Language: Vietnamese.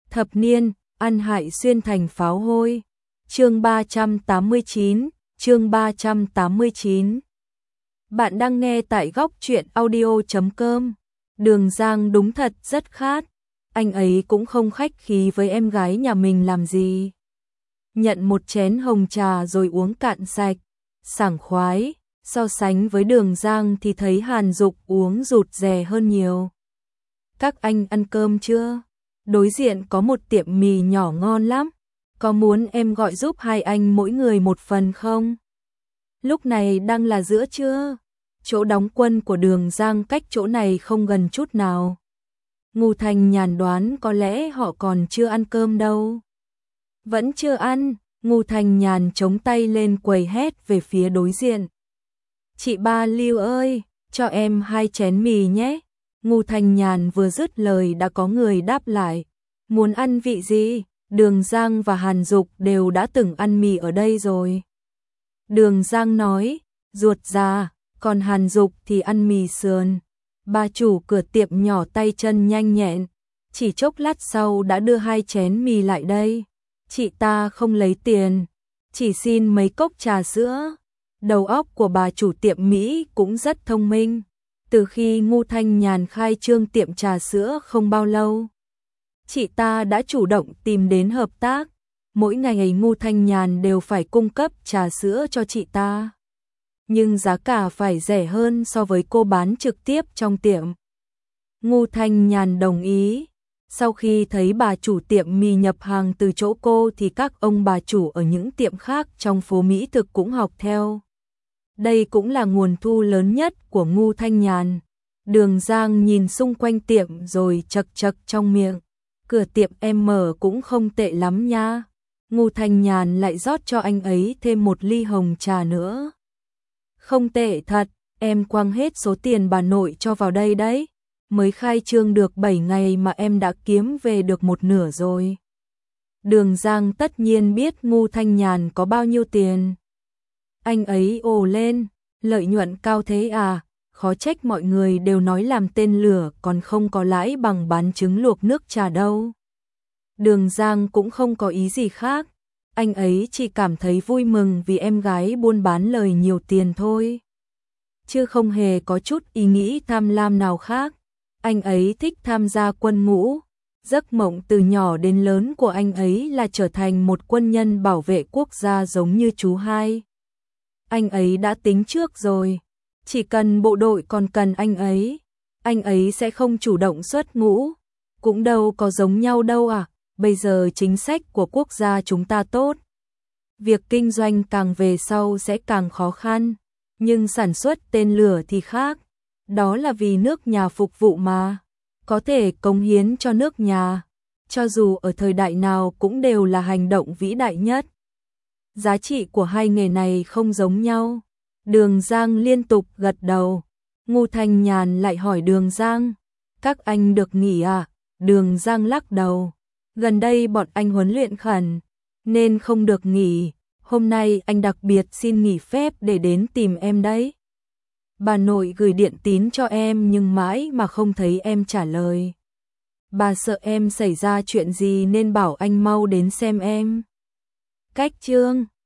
Thập niên, ăn hại xuyên thành pháo hôi. Chương 389, chương 389. Bạn đang nghe tại góc truyện audio.com. Đường Giang đúng thật rất khát. Anh ấy cũng không khách khí với em gái nhà mình làm gì. Nhận một chén hồng trà rồi uống cạn sạch, sảng khoái. So sánh với Đường Giang thì thấy Hàn Dục uống rụt rè hơn nhiều. Các anh ăn cơm chưa? Đối diện có một tiệm mì nhỏ ngon lắm. Có muốn em gọi giúp hai anh mỗi người một phần không? Lúc này đang là giữa trưa. Chỗ đóng quân của Đường Giang cách chỗ này không gần chút nào. Ngô Thanh Nhàn đoán có lẽ họ còn chưa ăn cơm đâu. Vẫn chưa ăn, Ngô Thanh Nhàn chống tay lên quầy hét về phía đối diện. Chị Ba Lưu ơi, cho em 2 chén mì nhé. Ngô Thanh Nhàn vừa dứt lời đã có người đáp lại. Muốn ăn vị gì? Đường Giang và Hàn Dục đều đã từng ăn mì ở đây rồi. Đường Giang nói, ruột già, còn Hàn Dục thì ăn mì sườn. Bà chủ cửa tiệm nhỏ tay chân nhanh nhẹn, chỉ chốc lát sau đã đưa 2 chén mì lại đây. Chị ta không lấy tiền, chỉ xin mấy cốc trà sữa. Đầu óc của bà chủ tiệm Mỹ cũng rất thông minh. Từ khi Ngô Thanh Nhàn khai trương tiệm trà sữa không bao lâu, chị ta đã chủ động tìm đến hợp tác. Mỗi ngày Ngô Thanh Nhàn đều phải cung cấp trà sữa cho chị ta. Nhưng giá cả phải rẻ hơn so với cô bán trực tiếp trong tiệm. Ngô Thanh Nhàn đồng ý. Sau khi thấy bà chủ tiệm mì nhập hàng từ chỗ cô thì các ông bà chủ ở những tiệm khác trong phố Mỹ thực cũng học theo. Đây cũng là nguồn thu lớn nhất của Ngô Thanh Nhàn. Đường Giang nhìn xung quanh tiệm rồi chật chật trong miệng. Cửa tiệm em mở cũng không tệ lắm nha. Ngô Thanh Nhàn lại rót cho anh ấy thêm 1 ly hồng trà nữa. Không tệ thật, em quăng hết số tiền bà nội cho vào đây đấy. Mới khai trương được 7 ngày mà em đã kiếm về được 1/2 rồi. Đường Giang tất nhiên biết Ngô Thanh Nhàn có bao nhiêu tiền. Anh ấy ồ lên, lợi nhuận cao thế à, khó trách mọi người đều nói làm tên lửa còn không có lãi bằng bán trứng luộc nước trà đâu. Đường Giang cũng không có ý gì khác, anh ấy chỉ cảm thấy vui mừng vì em gái buôn bán lời nhiều tiền thôi. Chứ không hề có chút ý nghĩ tham lam nào khác. Anh ấy thích tham gia quân ngũ. Giấc mộng từ nhỏ đến lớn của anh ấy là trở thành một quân nhân bảo vệ quốc gia giống như chú hai. Anh ấy đã tính trước rồi. Chỉ cần bộ đội còn cần anh ấy sẽ không chủ động xuất ngũ. Cũng đâu có giống nhau đâu à. Bây giờ chính sách của quốc gia chúng ta tốt. Việc kinh doanh càng về sau sẽ càng khó khăn. Nhưng sản xuất tên lửa thì khác. Đó là vì nước nhà phục vụ mà. Có thể cống hiến cho nước nhà. Cho dù ở thời đại nào cũng đều là hành động vĩ đại nhất. Giá trị của hai nghề này không giống nhau. Đường Giang liên tục gật đầu. Ngô Thanh Nhàn lại hỏi Đường Giang. Các anh được nghỉ à? Đường Giang lắc đầu. Gần đây bọn anh huấn luyện khẩn, nên không được nghỉ. Hôm nay anh đặc biệt xin nghỉ phép để đến tìm em đấy. Bà nội gửi điện tín cho em nhưng mãi mà không thấy em trả lời. Bà sợ em xảy ra chuyện gì nên bảo anh mau đến xem em. Cách chương